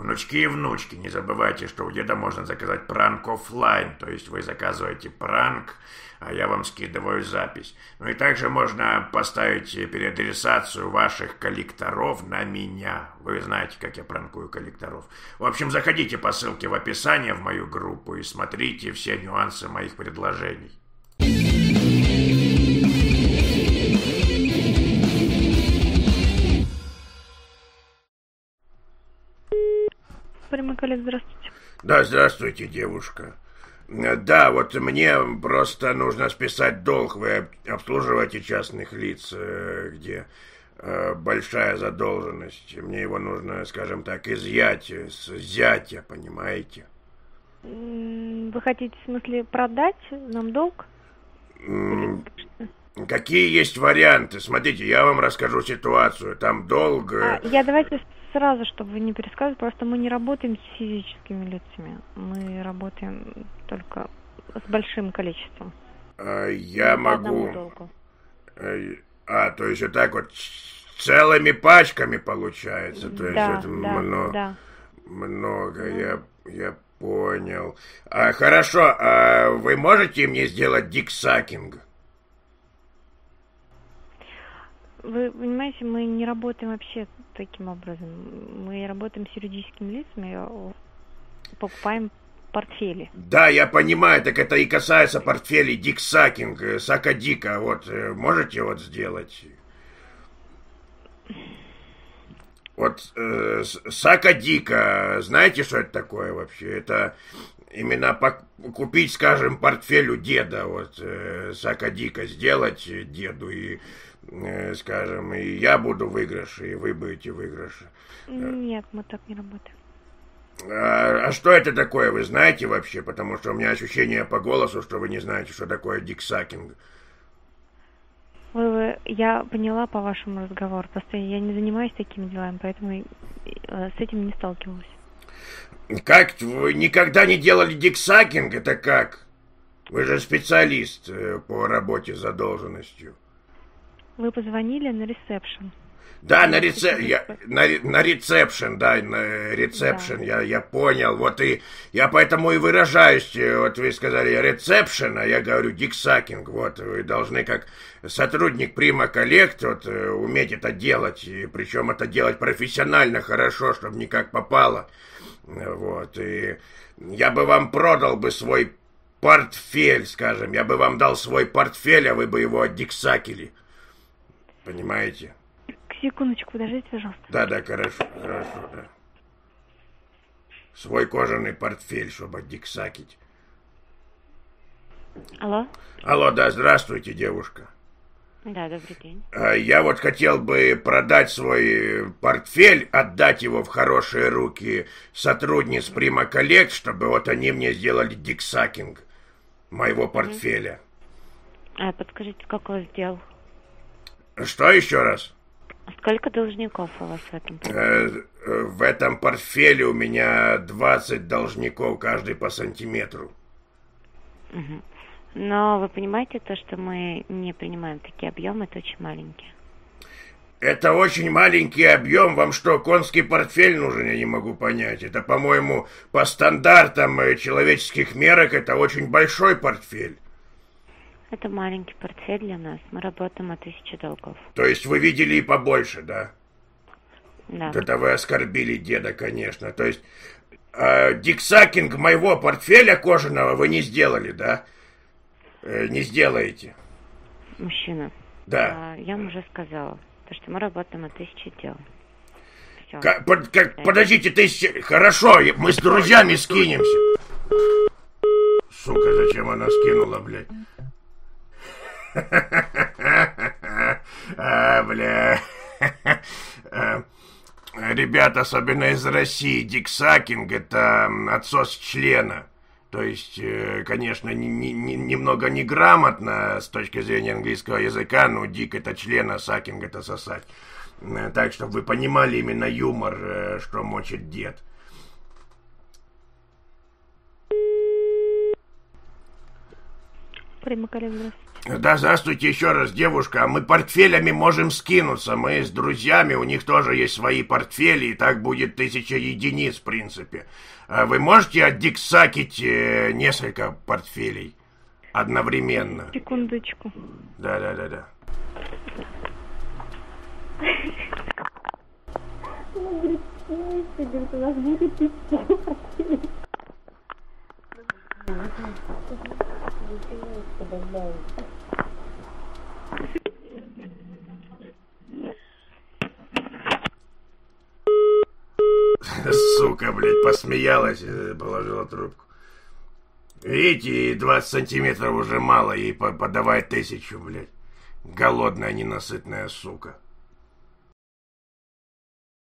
Внучки и внучки, не забывайте, что у деда можно заказать пранк оффлайн, то есть вы заказываете пранк, а я вам скидываю запись. Ну и также можно поставить переадресацию ваших коллекторов на меня. Вы знаете, как я пранкую коллекторов. В общем, заходите по ссылке в описании в мою группу и смотрите все нюансы моих предложений. Примыкали, здравствуйте. Да, здравствуйте, девушка. Да, вот мне просто нужно списать долг. Вы обслуживаете частных лиц, где большая задолженность. Мне его нужно, скажем так, изъять с зятя, понимаете? Вы хотите, в смысле, продать нам долг? Какие есть варианты? Смотрите, я вам расскажу ситуацию. Там долг... Я давайте сразу, чтобы вы не пересказывали, просто мы не работаем с физическими лицами. Мы работаем только с большим количеством. Я могу... то есть вот так вот целыми пачками получается? То есть да, это да. много, я понял. Хорошо, вы можете мне сделать диксакинг? Вы понимаете, мы не работаем вообще таким образом. Мы работаем с юридическими лицами, покупаем портфели. Да, я понимаю, так это и касается портфелей диксакинг, сакадика. Вот, можете вот сделать? Вот сакадика, знаете, что это такое вообще? Это именно купить, скажем, портфель у деда, вот сакадика сделать деду и... скажем, и я буду в выигрыше, и вы будете в выигрыше. Нет, мы так не работаем. А что это такое, вы знаете вообще? Потому что у меня ощущение по голосу, что вы не знаете, что такое диксакинг. Я поняла по вашему разговору, просто я не занимаюсь такими делами, поэтому с этим не сталкивалась. Как? Вы никогда не делали диксакинг? Это как? Вы же специалист по работе с задолженностью. Вы позвонили на ресепшн. Да, на ресепшн, да, на ресепшн, да. Я понял, вот и я поэтому и выражаюсь, вот вы сказали ресепшн, а я говорю диксакинг, вот, вы должны как сотрудник Прима Коллект вот, уметь это делать, и причем это делать профессионально, хорошо, чтобы не как попало, вот, и я бы вам продал бы свой портфель, скажем, я бы вам дал свой портфель, а вы бы его отдиксакили, понимаете? Секундочку, подождите, пожалуйста. Да, хорошо, да. Свой кожаный портфель, чтобы отдиксакить. Алло? Алло, да, здравствуйте, девушка. Да, добрый день. Я вот хотел бы продать свой портфель, отдать его в хорошие руки сотрудниц Прима Коллект, чтобы вот они мне сделали диксакинг моего портфеля. Подскажите, как у вас дел? Что еще раз? Сколько должников у вас в этом портфеле? В этом портфеле у меня 20 должников, каждый по сантиметру. Угу. Но вы понимаете то, что мы не принимаем такие объемы, это очень маленькие. Это очень маленький объем. Вам что, конский портфель нужен? Я не могу понять. Это, по-моему, по стандартам человеческих мерок, это очень большой портфель. Это маленький портфель для нас. Мы работаем от 1000 долгов. То есть вы видели и побольше, да? Да. Вот это вы оскорбили деда, конечно. То есть диксакинг моего портфеля кожаного вы не сделали, да? Не сделаете. Мужчина. Да. Я вам уже сказала, что мы работаем от 1000 дел. Подождите, 1000... Хорошо, мы с друзьями скинемся. Сука, зачем она скинула, блядь? Бля. Ребят, особенно из России, диксакинг — это отсос члена. То есть, конечно, немного неграмотно с точки зрения английского языка, но дик — это член, а сакинг — это сосать. Так, чтобы вы понимали именно юмор, что мочит дед. Примыкали, здравствуйте. Да, здравствуйте еще раз, девушка. А мы портфелями можем скинуться. Мы с друзьями, у них тоже есть свои портфели, и так будет 1000 единиц, в принципе. А вы можете отдиксакить несколько портфелей одновременно? Секундочку. Да. Говорит, у нас будет 1000 портфелей. Сука, блядь, посмеялась и положила трубку. Видите, 20 сантиметров уже мало, ей подавай 1000, блядь. Голодная, ненасытная сука.